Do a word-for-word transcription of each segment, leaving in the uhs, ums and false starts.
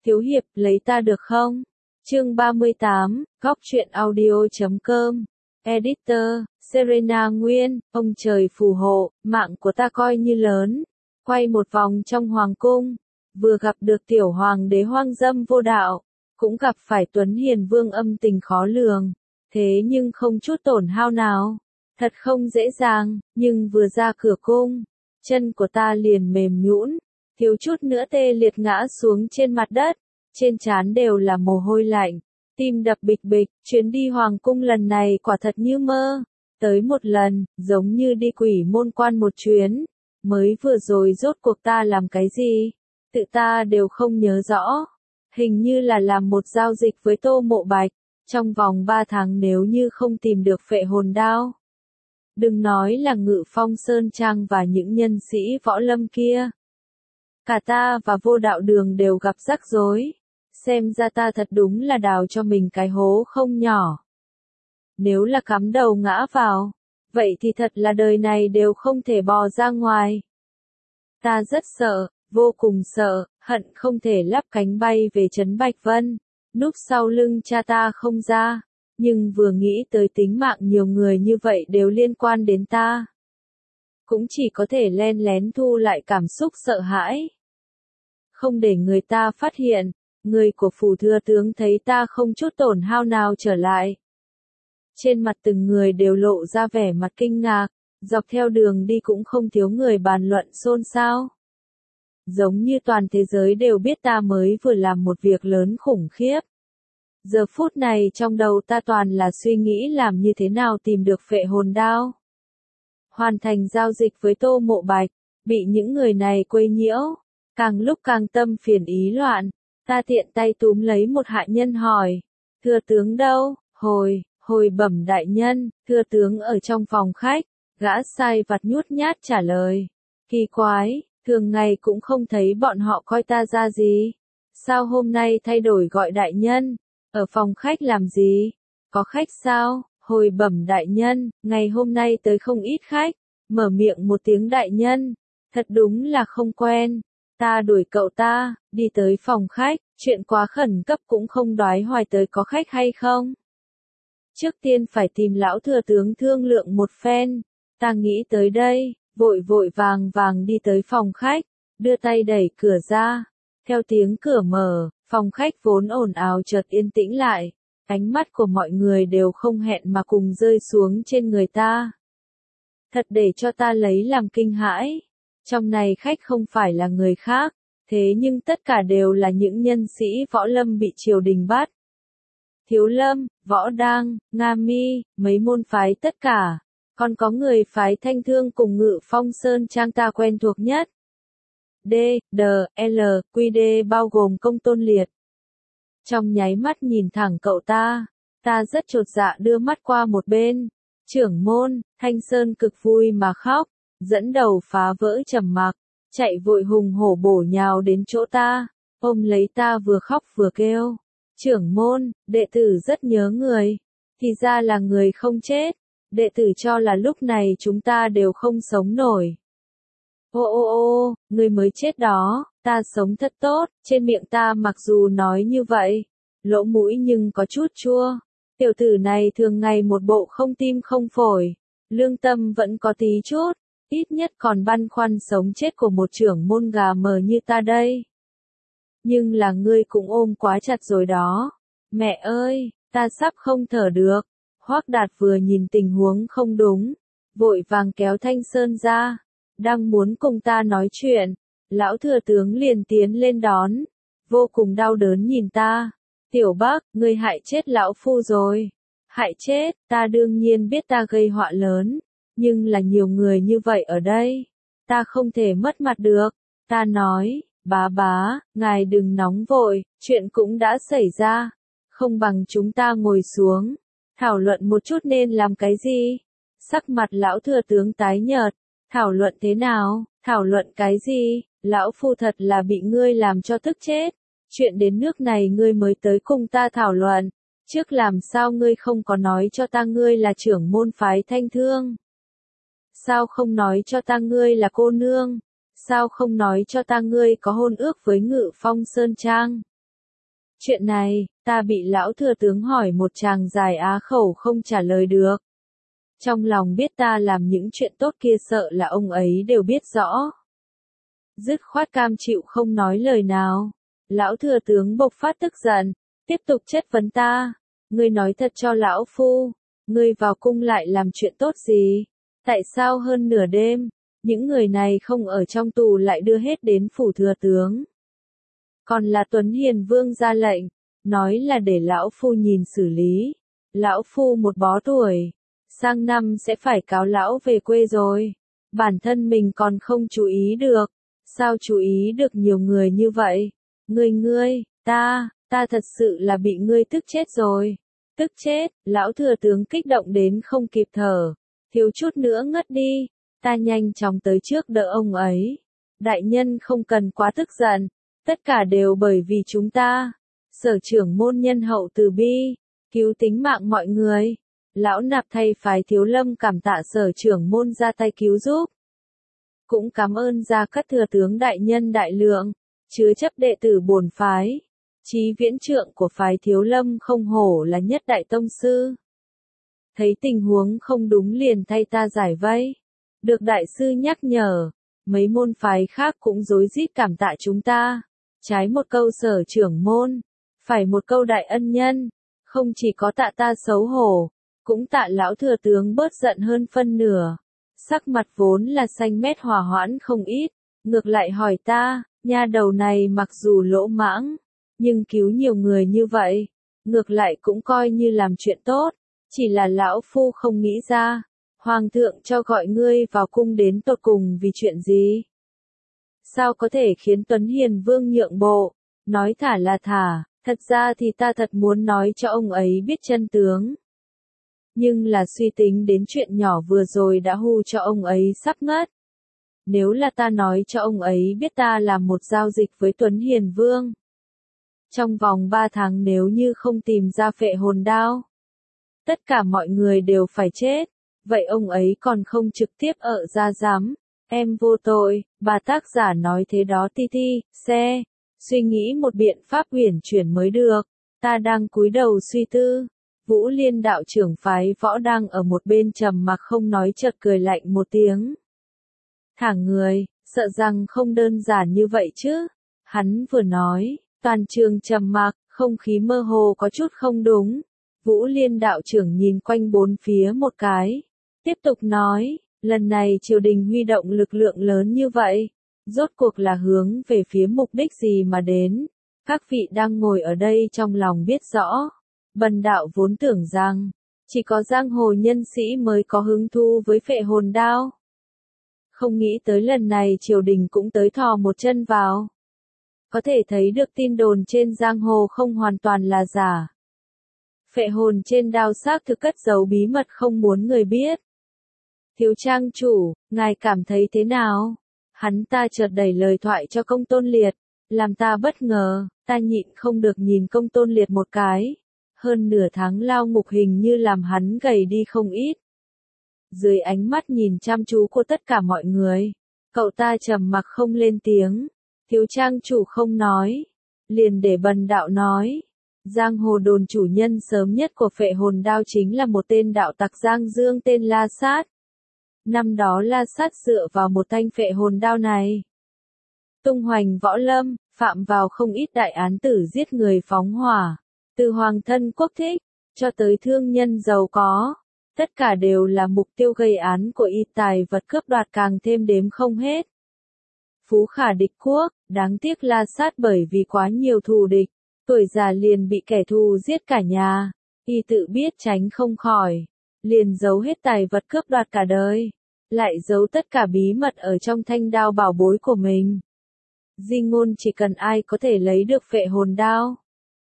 Thiếu hiệp, lấy ta được không? Chương ba mươi tám, góc truyện audio chấm com. Editor, Serena Nguyên, ông trời phù hộ, mạng của ta coi như lớn. Quay một vòng trong hoàng cung, vừa gặp được tiểu hoàng đế hoang dâm vô đạo, cũng gặp phải Tuấn Hiền Vương âm tình khó lường, thế nhưng không chút tổn hao nào. Thật không dễ dàng, nhưng vừa ra cửa cung, chân của ta liền mềm nhũn, thiếu chút nữa tê liệt ngã xuống trên mặt đất, trên trán đều là mồ hôi lạnh, tim đập bịch bịch, chuyến đi hoàng cung lần này quả thật như mơ, tới một lần, giống như đi quỷ môn quan một chuyến, mới vừa rồi rốt cuộc ta làm cái gì, tự ta đều không nhớ rõ, hình như là làm một giao dịch với Tô Mộ Bạch, trong vòng ba tháng nếu như không tìm được phệ hồn đao. Đừng nói là Ngự Phong Sơn Trang và những nhân sĩ võ lâm kia. Cả ta và Vô Đạo Đường đều gặp rắc rối. Xem ra ta thật đúng là đào cho mình cái hố không nhỏ. Nếu là cắm đầu ngã vào, vậy thì thật là đời này đều không thể bò ra ngoài. Ta rất sợ, vô cùng sợ, hận không thể lắp cánh bay về trấn Bạch Vân, núp sau lưng cha ta không ra. Nhưng vừa nghĩ tới tính mạng nhiều người như vậy đều liên quan đến ta, cũng chỉ có thể len lén thu lại cảm xúc sợ hãi. Không để người ta phát hiện, người của phủ thừa tướng thấy ta không chút tổn hao nào trở lại. Trên mặt từng người đều lộ ra vẻ mặt kinh ngạc, dọc theo đường đi cũng không thiếu người bàn luận xôn xao. Giống như toàn thế giới đều biết ta mới vừa làm một việc lớn khủng khiếp. Giờ phút này trong đầu ta toàn là suy nghĩ làm như thế nào tìm được phệ hồn đao. Hoàn thành giao dịch với Tô Mộ Bạch, bị những người này quấy nhiễu, càng lúc càng tâm phiền ý loạn, ta tiện tay túm lấy một hạ nhân hỏi, thưa tướng đâu, hồi, hồi bẩm đại nhân, thưa tướng ở trong phòng khách, gã sai vặt nhút nhát trả lời, kỳ quái, thường ngày cũng không thấy bọn họ coi ta ra gì, sao hôm nay thay đổi gọi đại nhân? Ở phòng khách làm gì? Có khách sao? Hồi bẩm đại nhân, ngày hôm nay tới không ít khách, mở miệng một tiếng đại nhân, thật đúng là không quen. Ta đuổi cậu ta, đi tới phòng khách, chuyện quá khẩn cấp cũng không đoái hoài tới có khách hay không. Trước tiên phải tìm lão thừa tướng thương lượng một phen, ta nghĩ tới đây, vội vội vàng vàng đi tới phòng khách, đưa tay đẩy cửa ra, theo tiếng cửa mở. Phòng khách vốn ồn ào chợt yên tĩnh lại, ánh mắt của mọi người đều không hẹn mà cùng rơi xuống trên người ta. Thật để cho ta lấy làm kinh hãi, trong này khách không phải là người khác, thế nhưng tất cả đều là những nhân sĩ võ lâm bị triều đình bắt. Thiếu Lâm, Võ Đang, Nga Mi, mấy môn phái tất cả, còn có người phái Thanh Thương cùng Ngự Phong Sơn Trang ta quen thuộc nhất. D, D, L, Q D bao gồm Công Tôn Liệt. Trong nháy mắt nhìn thẳng cậu ta, ta rất chột dạ đưa mắt qua một bên. Trưởng môn, Thanh Sơn cực vui mà khóc, dẫn đầu phá vỡ trầm mặc, chạy vội hùng hổ bổ nhào đến chỗ ta, ôm lấy ta vừa khóc vừa kêu. Trưởng môn, đệ tử rất nhớ người, thì ra là người không chết, đệ tử cho là lúc này chúng ta đều không sống nổi. Ô ô ô, người mới chết đó, ta sống thật tốt, trên miệng ta mặc dù nói như vậy, lỗ mũi nhưng có chút chua. Tiểu tử này thường ngày một bộ không tim không phổi, lương tâm vẫn có tí chút, ít nhất còn băn khoăn sống chết của một trưởng môn gà mờ như ta đây. Nhưng là ngươi cũng ôm quá chặt rồi đó. Mẹ ơi, ta sắp không thở được. Hoắc Đạt vừa nhìn tình huống không đúng, vội vàng kéo Thanh Sơn ra. Đang muốn cùng ta nói chuyện, lão thừa tướng liền tiến lên đón, vô cùng đau đớn nhìn ta. Tiểu Bắc, ngươi hại chết lão phu rồi. Hại chết, ta đương nhiên biết ta gây họa lớn, nhưng là nhiều người như vậy ở đây, ta không thể mất mặt được. Ta nói, bá bá, ngài đừng nóng vội, chuyện cũng đã xảy ra, không bằng chúng ta ngồi xuống, thảo luận một chút nên làm cái gì. Sắc mặt lão thừa tướng tái nhợt. Thảo luận thế nào? Thảo luận cái gì? Lão phu thật là bị ngươi làm cho tức chết. Chuyện đến nước này ngươi mới tới cùng ta thảo luận. Trước làm sao ngươi không có nói cho ta ngươi là trưởng môn phái Thanh Thương? Sao không nói cho ta ngươi là cô nương? Sao không nói cho ta ngươi có hôn ước với Ngự Phong Sơn Trang? Chuyện này, ta bị lão thừa tướng hỏi một tràng dài á khẩu không trả lời được. Trong lòng biết ta làm những chuyện tốt kia sợ là ông ấy đều biết rõ. Dứt khoát cam chịu không nói lời nào. Lão thừa tướng bộc phát tức giận, tiếp tục chất vấn ta. Ngươi nói thật cho lão phu, ngươi vào cung lại làm chuyện tốt gì? Tại sao hơn nửa đêm, những người này không ở trong tù lại đưa hết đến phủ thừa tướng? Còn là Tuấn Hiền Vương ra lệnh, nói là để lão phu nhìn xử lý. Lão phu một bó tuổi, sang năm sẽ phải cáo lão về quê rồi. Bản thân mình còn không chú ý được, sao chú ý được nhiều người như vậy? Ngươi ngươi, ta, ta thật sự là bị ngươi tức chết rồi. Tức chết, lão thừa tướng kích động đến không kịp thở, thiếu chút nữa ngất đi. Ta nhanh chóng tới trước đỡ ông ấy. Đại nhân không cần quá tức giận, tất cả đều bởi vì chúng ta. Sở trưởng môn nhân hậu từ bi, cứu tính mạng mọi người. Lão nạp thay phái Thiếu Lâm cảm tạ sở trưởng môn ra tay cứu giúp. Cũng cảm ơn Gia Cát thừa tướng đại nhân đại lượng, chứa chấp đệ tử bổn phái. Chí viễn trượng của phái Thiếu Lâm không hổ là nhất đại tông sư. Thấy tình huống không đúng liền thay ta giải vây. Được đại sư nhắc nhở, mấy môn phái khác cũng rối rít cảm tạ chúng ta. Trái một câu sở trưởng môn, phải một câu đại ân nhân. Không chỉ có tạ ta xấu hổ, cũng tạ lão thừa tướng bớt giận hơn phân nửa. Sắc mặt vốn là xanh mét hòa hoãn không ít, ngược lại hỏi ta, nha đầu này mặc dù lỗ mãng, nhưng cứu nhiều người như vậy, ngược lại cũng coi như làm chuyện tốt, chỉ là lão phu không nghĩ ra, hoàng thượng cho gọi ngươi vào cung đến tột cùng vì chuyện gì? Sao có thể khiến Tuấn Hiền Vương nhượng bộ, nói thả là thả, thật ra thì ta thật muốn nói cho ông ấy biết chân tướng. Nhưng là suy tính đến chuyện nhỏ vừa rồi đã hù cho ông ấy sắp ngất. Nếu là ta nói cho ông ấy biết ta làm một giao dịch với Tuấn Hiền Vương. Trong vòng ba tháng nếu như không tìm ra phệ hồn đao, tất cả mọi người đều phải chết. Vậy ông ấy còn không trực tiếp ở ra giám. Em vô tội, bà tác giả nói thế đó ti ti, xe. Suy nghĩ một biện pháp uyển chuyển mới được. Ta đang cúi đầu suy tư. Vũ Liên đạo trưởng phái võ đang ở một bên trầm mặc không nói chợt cười lạnh một tiếng. Thẳng người, sợ rằng không đơn giản như vậy chứ. Hắn vừa nói, toàn trường trầm mặc, không khí mơ hồ có chút không đúng. Vũ Liên đạo trưởng nhìn quanh bốn phía một cái. Tiếp tục nói, lần này triều đình huy động lực lượng lớn như vậy. Rốt cuộc là hướng về phía mục đích gì mà đến. Các vị đang ngồi ở đây trong lòng biết rõ. Bần đạo vốn tưởng rằng, chỉ có giang hồ nhân sĩ mới có hứng thú với phệ hồn đao. Không nghĩ tới lần này triều đình cũng tới thò một chân vào. Có thể thấy được tin đồn trên giang hồ không hoàn toàn là giả. Phệ hồn trên đao xác thực cất giấu bí mật không muốn người biết. Thiếu trang chủ, ngài cảm thấy thế nào? Hắn ta chợt đẩy lời thoại cho Công Tôn Liệt, làm ta bất ngờ, ta nhịn không được nhìn Công Tôn Liệt một cái. Hơn nửa tháng lao ngục hình như làm hắn gầy đi không ít. Dưới ánh mắt nhìn chăm chú của tất cả mọi người, cậu ta trầm mặc không lên tiếng. Thiếu trang chủ không nói, liền để bần đạo nói. Giang hồ đồn chủ nhân sớm nhất của phệ hồn đao chính là một tên đạo tặc Giang Dương tên La Sát. Năm đó La Sát dựa vào một thanh phệ hồn đao này, tung hoành võ lâm, phạm vào không ít đại án tử giết người phóng hỏa. Từ hoàng thân quốc thích, cho tới thương nhân giàu có, tất cả đều là mục tiêu gây án của y, tài vật cướp đoạt càng thêm đếm không hết. Phú khả địch quốc, đáng tiếc La Sát bởi vì quá nhiều thù địch, tuổi già liền bị kẻ thù giết cả nhà, y tự biết tránh không khỏi, liền giấu hết tài vật cướp đoạt cả đời, lại giấu tất cả bí mật ở trong thanh đao bảo bối của mình. Di ngôn chỉ cần ai có thể lấy được phệ hồn đao,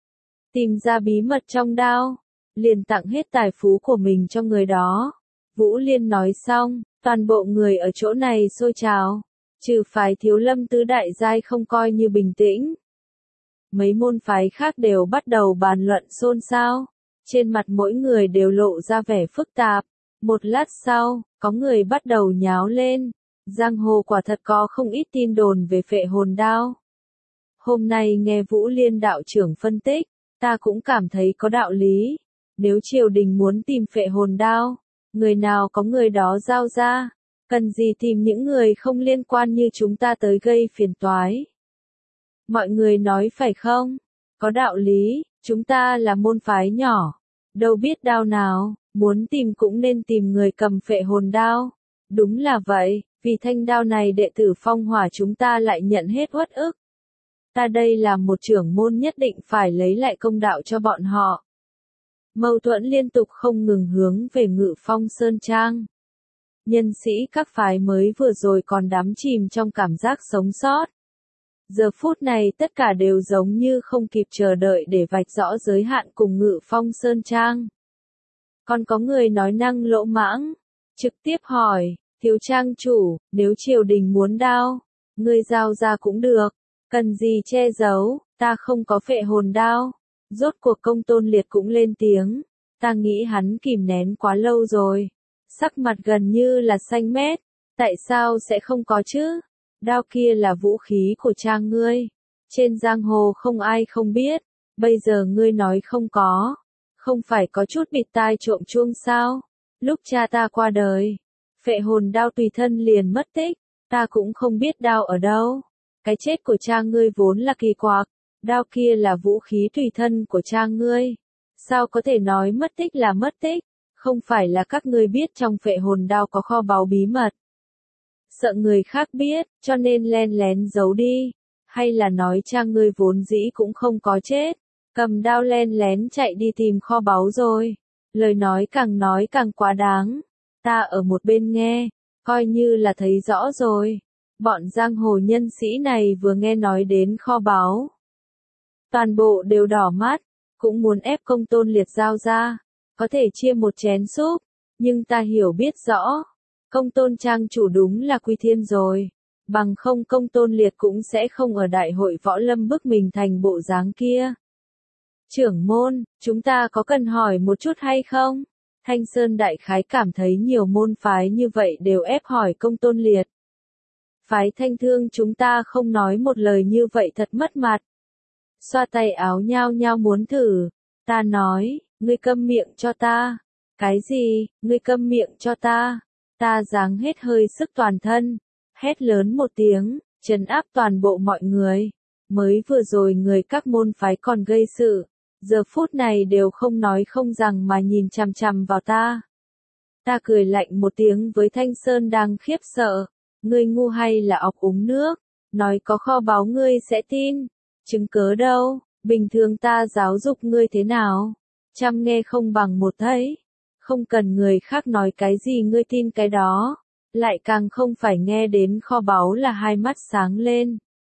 tìm ra bí mật trong đao, liền tặng hết tài phú của mình cho người đó. Vũ Liên nói xong, toàn bộ người ở chỗ này xôi trào, trừ phái Thiếu Lâm tứ đại giai không coi như bình tĩnh. Mấy môn phái khác đều bắt đầu bàn luận xôn xao, trên mặt mỗi người đều lộ ra vẻ phức tạp. Một lát sau, có người bắt đầu nháo lên, giang hồ quả thật có không ít tin đồn về phệ hồn đao. Hôm nay nghe Vũ Liên đạo trưởng phân tích, ta cũng cảm thấy có đạo lý. Nếu triều đình muốn tìm phệ hồn đao, người nào có người đó giao ra, cần gì tìm những người không liên quan như chúng ta tới gây phiền toái. Mọi người nói phải không? Có đạo lý, chúng ta là môn phái nhỏ, đâu biết đao nào, muốn tìm cũng nên tìm người cầm phệ hồn đao. Đúng là vậy, vì thanh đao này đệ tử Phong Hỏa chúng ta lại nhận hết uất ức. Ta đây là một trưởng môn nhất định phải lấy lại công đạo cho bọn họ. Mâu thuẫn liên tục không ngừng hướng về Ngự Phong Sơn Trang. Nhân sĩ các phái mới vừa rồi còn đắm chìm trong cảm giác sống sót. Giờ phút này tất cả đều giống như không kịp chờ đợi để vạch rõ giới hạn cùng Ngự Phong Sơn Trang. Còn có người nói năng lỗ mãng, trực tiếp hỏi, thiếu trang chủ, nếu triều đình muốn đao, ngươi giao ra cũng được, cần gì che giấu, ta không có phệ hồn đao. Rốt cuộc Công Tôn Liệt cũng lên tiếng, ta nghĩ hắn kìm nén quá lâu rồi, sắc mặt gần như là xanh mét, tại sao sẽ không có chứ? Đao kia là vũ khí của cha ngươi, trên giang hồ không ai không biết, bây giờ ngươi nói không có, không phải có chút bịt tai trộm chuông sao? Lúc cha ta qua đời, phệ hồn đao tùy thân liền mất tích, ta cũng không biết đao ở đâu. Cái chết của cha ngươi vốn là kỳ quặc, đao kia là vũ khí tùy thân của cha ngươi, sao có thể nói mất tích là mất tích? Không phải là các ngươi biết trong phệ hồn đao có kho báu bí mật, sợ người khác biết, cho nên len lén giấu đi, hay là nói cha ngươi vốn dĩ cũng không có chết, cầm đao len lén chạy đi tìm kho báu rồi. Lời nói càng nói càng quá đáng, ta ở một bên nghe, coi như là thấy rõ rồi. Bọn giang hồ nhân sĩ này vừa nghe nói đến kho báu, toàn bộ đều đỏ mắt, cũng muốn ép Công Tôn Liệt giao ra, có thể chia một chén súp, nhưng ta hiểu biết rõ, Công Tôn trang chủ đúng là quy thiên rồi, bằng không Công Tôn Liệt cũng sẽ không ở đại hội võ lâm bức mình thành bộ dáng kia. Trưởng môn, chúng ta có cần hỏi một chút hay không? Thanh Sơn đại khái cảm thấy nhiều môn phái như vậy đều ép hỏi Công Tôn Liệt. Phái Thanh Thương chúng ta không nói một lời như vậy thật mất mặt. Xoa tay áo nhao nhao muốn thử, ta nói, ngươi câm miệng cho ta. Cái gì, ngươi câm miệng cho ta? Ta giáng hết hơi sức toàn thân, hét lớn một tiếng, trấn áp toàn bộ mọi người. Mới vừa rồi người các môn phái còn gây sự, giờ phút này đều không nói không rằng mà nhìn chằm chằm vào ta. Ta cười lạnh một tiếng với Thanh Sơn đang khiếp sợ, ngươi ngu hay là ọc uống nước, nói có kho báu ngươi sẽ tin, chứng cớ đâu, bình thường ta giáo dục ngươi thế nào, chăm nghe không bằng một thấy, không cần người khác nói cái gì ngươi tin cái đó, lại càng không phải nghe đến kho báu là hai mắt sáng lên.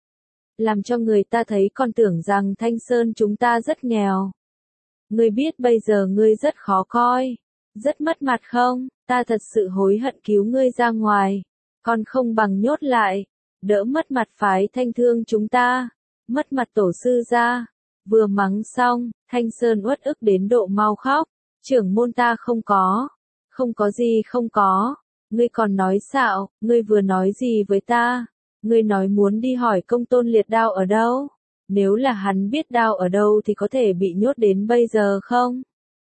Làm cho người ta thấy còn tưởng rằng Thanh Sơn chúng ta rất nghèo. Ngươi biết bây giờ ngươi rất khó coi, rất mất mặt không? Ta thật sự hối hận cứu ngươi ra ngoài, còn không bằng nhốt lại, đỡ mất mặt phái Thanh Thương chúng ta, mất mặt tổ sư ra. Vừa mắng xong, Thanh Sơn uất ức đến độ mau khóc, trưởng môn ta không có, không có gì không có, ngươi còn nói xạo, ngươi vừa nói gì với ta? Ngươi nói muốn đi hỏi Công Tôn Liệt đao ở đâu? Nếu là hắn biết đao ở đâu thì có thể bị nhốt đến bây giờ không?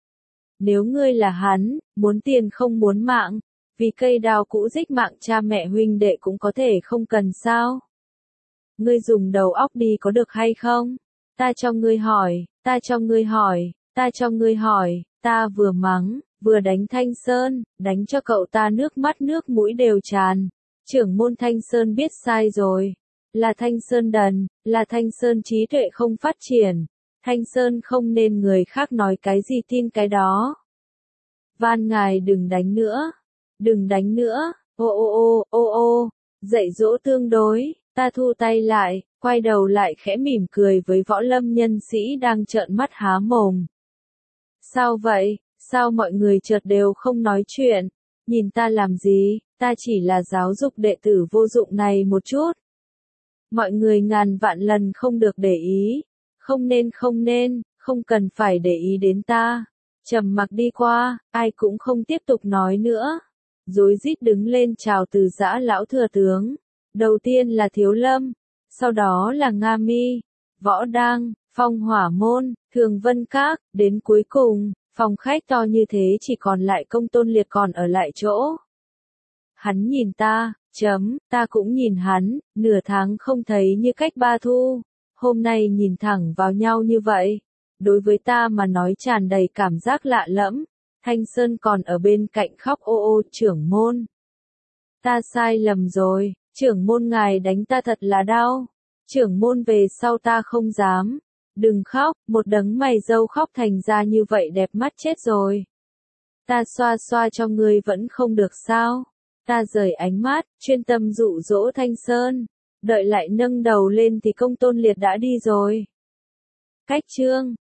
Nếu ngươi là hắn, muốn tiền không muốn mạng, vì cây đao cũ rích mạng cha mẹ huynh đệ cũng có thể không cần sao? Ngươi dùng đầu óc đi có được hay không? Ta cho ngươi hỏi, ta cho ngươi hỏi, ta cho ngươi hỏi, ta vừa mắng, vừa đánh Thanh Sơn, đánh cho cậu ta nước mắt nước mũi đều tràn. Trưởng môn Thanh Sơn biết sai rồi, là Thanh Sơn đần, là Thanh Sơn trí tuệ không phát triển, Thanh Sơn không nên người khác nói cái gì tin cái đó. Van ngài đừng đánh nữa, đừng đánh nữa, ô ô ô ô ô, dạy dỗ tương đối, ta thu tay lại, quay đầu lại khẽ mỉm cười với võ lâm nhân sĩ đang trợn mắt há mồm. Sao vậy, sao mọi người chợt đều không nói chuyện, nhìn ta làm gì? Ta chỉ là giáo dục đệ tử vô dụng này một chút. Mọi người ngàn vạn lần không được để ý, không nên không nên, không cần phải để ý đến ta. Trầm mặc đi qua, ai cũng không tiếp tục nói nữa. Rối rít đứng lên chào từ giã lão thừa tướng. Đầu tiên là Thiếu Lâm, sau đó là Nga Mi, Võ Đang, Phong Hỏa Môn, Thường Vân Các, đến cuối cùng, phòng khách to như thế chỉ còn lại Công Tôn Liệt còn ở lại chỗ. Hắn nhìn ta, chấm, ta cũng nhìn hắn, nửa tháng không thấy như cách ba thu. Hôm nay nhìn thẳng vào nhau như vậy. Đối với ta mà nói tràn đầy cảm giác lạ lẫm. Thanh Sơn còn ở bên cạnh khóc ô ô, trưởng môn. Ta sai lầm rồi, trưởng môn ngài đánh ta thật là đau. Trưởng môn về sau ta không dám. Đừng khóc, một đấng mày râu khóc thành ra như vậy đẹp mắt chết rồi. Ta xoa xoa cho ngươi vẫn không được sao. Ta rời ánh mắt, chuyên tâm dụ dỗ Thanh Sơn. Đợi lại nâng đầu lên thì Công Tôn Liệt đã đi rồi. Cách chương